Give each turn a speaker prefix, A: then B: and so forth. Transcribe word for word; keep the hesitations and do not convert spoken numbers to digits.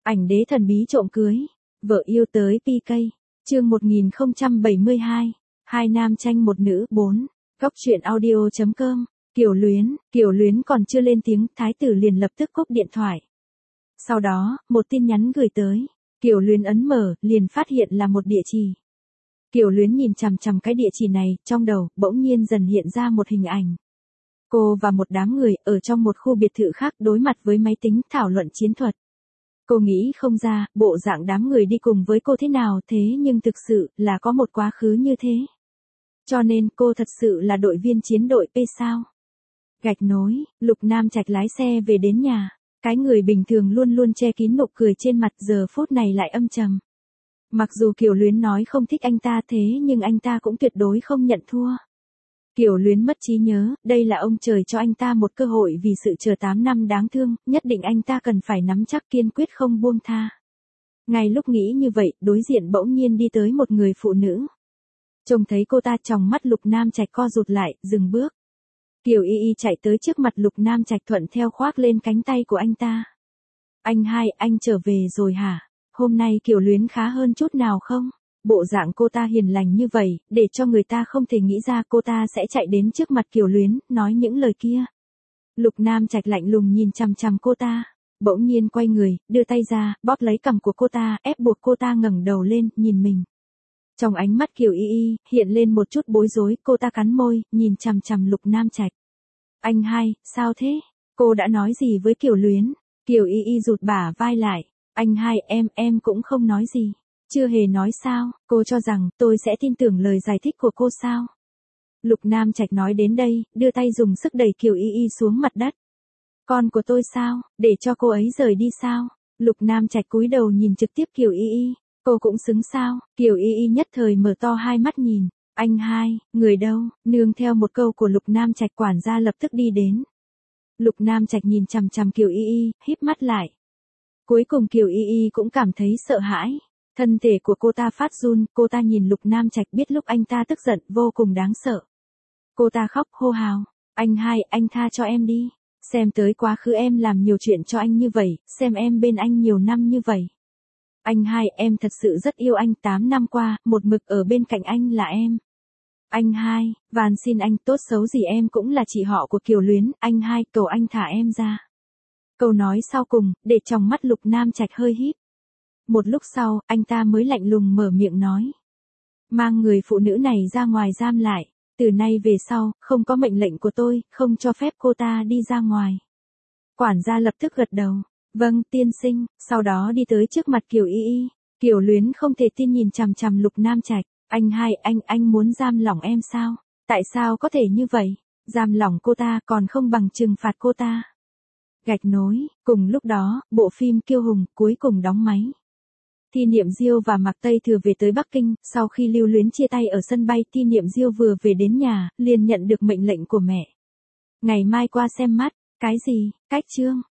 A: Ảnh đế thần bí trộm cưới, vợ yêu tới pê ca, chương một nghìn không trăm bảy mươi hai, hai nam tranh một nữ bốn, góc truyện audio chấm com, Kiều Luyến, Kiều Luyến còn chưa lên tiếng, thái tử liền lập tức cúp điện thoại. Sau đó, một tin nhắn gửi tới, Kiều Luyến ấn mở, liền phát hiện là một địa chỉ. Kiều Luyến nhìn chằm chằm cái địa chỉ này, trong đầu, bỗng nhiên dần hiện ra một hình ảnh. Cô và một đám người, ở trong một khu biệt thự khác đối mặt với máy tính thảo luận chiến thuật. Cô nghĩ không ra, bộ dạng đám người đi cùng với cô thế nào thế nhưng thực sự là có một quá khứ như thế. Cho nên cô thật sự là đội viên chiến đội P sao. Gạch nối, Lục Nam Trạch lái xe về đến nhà. Cái người bình thường luôn luôn che kín nụ cười trên mặt giờ phút này lại âm trầm. Mặc dù Kiều Luyến nói không thích anh ta thế nhưng anh ta cũng tuyệt đối không nhận thua. Kiều Luyến mất trí nhớ, đây là ông trời cho anh ta một cơ hội vì sự chờ tám năm đáng thương, nhất định anh ta cần phải nắm chắc kiên quyết không buông tha. Ngay lúc nghĩ như vậy, đối diện bỗng nhiên đi tới một người phụ nữ. Trông thấy cô ta tròng mắt Lục Nam Trạch co rụt lại, dừng bước. Kiều Y Y chạy tới trước mặt Lục Nam Trạch thuận theo khoác lên cánh tay của anh ta. Anh hai, anh trở về rồi hả? Hôm nay Kiều Luyến khá hơn chút nào không? Bộ dạng cô ta hiền lành như vậy, để cho người ta không thể nghĩ ra cô ta sẽ chạy đến trước mặt Kiều Luyến, nói những lời kia. Lục Nam Trạch lạnh lùng nhìn chằm chằm cô ta, bỗng nhiên quay người, đưa tay ra, bóp lấy cằm của cô ta, ép buộc cô ta ngẩng đầu lên, nhìn mình. Trong ánh mắt Kiều Y Y, hiện lên một chút bối rối, cô ta cắn môi, nhìn chằm chằm Lục Nam Trạch. Anh hai, sao thế? Cô đã nói gì với Kiều Luyến? Kiều Y Y rụt bả vai lại. Anh hai, em, em cũng không nói gì. Chưa hề nói sao, cô cho rằng tôi sẽ tin tưởng lời giải thích của cô sao? Lục Nam Trạch nói đến đây, đưa tay dùng sức đẩy Kiều Y Y xuống mặt đất. Con của tôi sao, để cho cô ấy rời đi sao? Lục Nam Trạch cúi đầu nhìn trực tiếp Kiều Y Y, cô cũng xứng sao? Kiều Y Y nhất thời mở to hai mắt nhìn. Anh hai, người đâu? Nương theo một câu của Lục Nam Trạch, quản gia lập tức đi đến. Lục Nam Trạch nhìn chằm chằm Kiều Y Y, híp mắt lại. Cuối cùng Kiều Y Y cũng cảm thấy sợ hãi. Thân thể của cô ta phát run, cô ta nhìn Lục Nam Trạch biết lúc anh ta tức giận vô cùng đáng sợ. Cô ta khóc hô hào, anh hai, anh tha cho em đi. Xem tới quá khứ em làm nhiều chuyện cho anh như vậy, xem em bên anh nhiều năm như vậy. Anh hai, em thật sự rất yêu anh, tám năm qua, một mực ở bên cạnh anh là em. Anh hai, van xin anh, tốt xấu gì em cũng là chị họ của Kiều Luyến, anh hai, cầu anh thả em ra. Câu nói sau cùng, để trong mắt Lục Nam Trạch hơi híp. Một lúc sau, anh ta mới lạnh lùng mở miệng nói. Mang người phụ nữ này ra ngoài giam lại, từ nay về sau, không có mệnh lệnh của tôi, không cho phép cô ta đi ra ngoài. Quản gia lập tức gật đầu, vâng, tiên sinh, sau đó đi tới trước mặt Kiều Y Y. Kiều Luyến không thể tin nhìn chằm chằm Lục Nam Trạch, anh hai, anh, anh muốn giam lỏng em sao? Tại sao có thể như vậy? Giam lỏng cô ta còn không bằng trừng phạt cô ta. Gạch nối, cùng lúc đó, bộ phim Kiêu Hùng cuối cùng đóng máy. Thi Niệm Diêu và Mạc Tây Thừa về tới Bắc Kinh, sau khi Lưu Luyến chia tay ở sân bay, Thi Niệm Diêu vừa về đến nhà, liền nhận được mệnh lệnh của mẹ. Ngày mai qua xem mắt, cái gì, cách chương.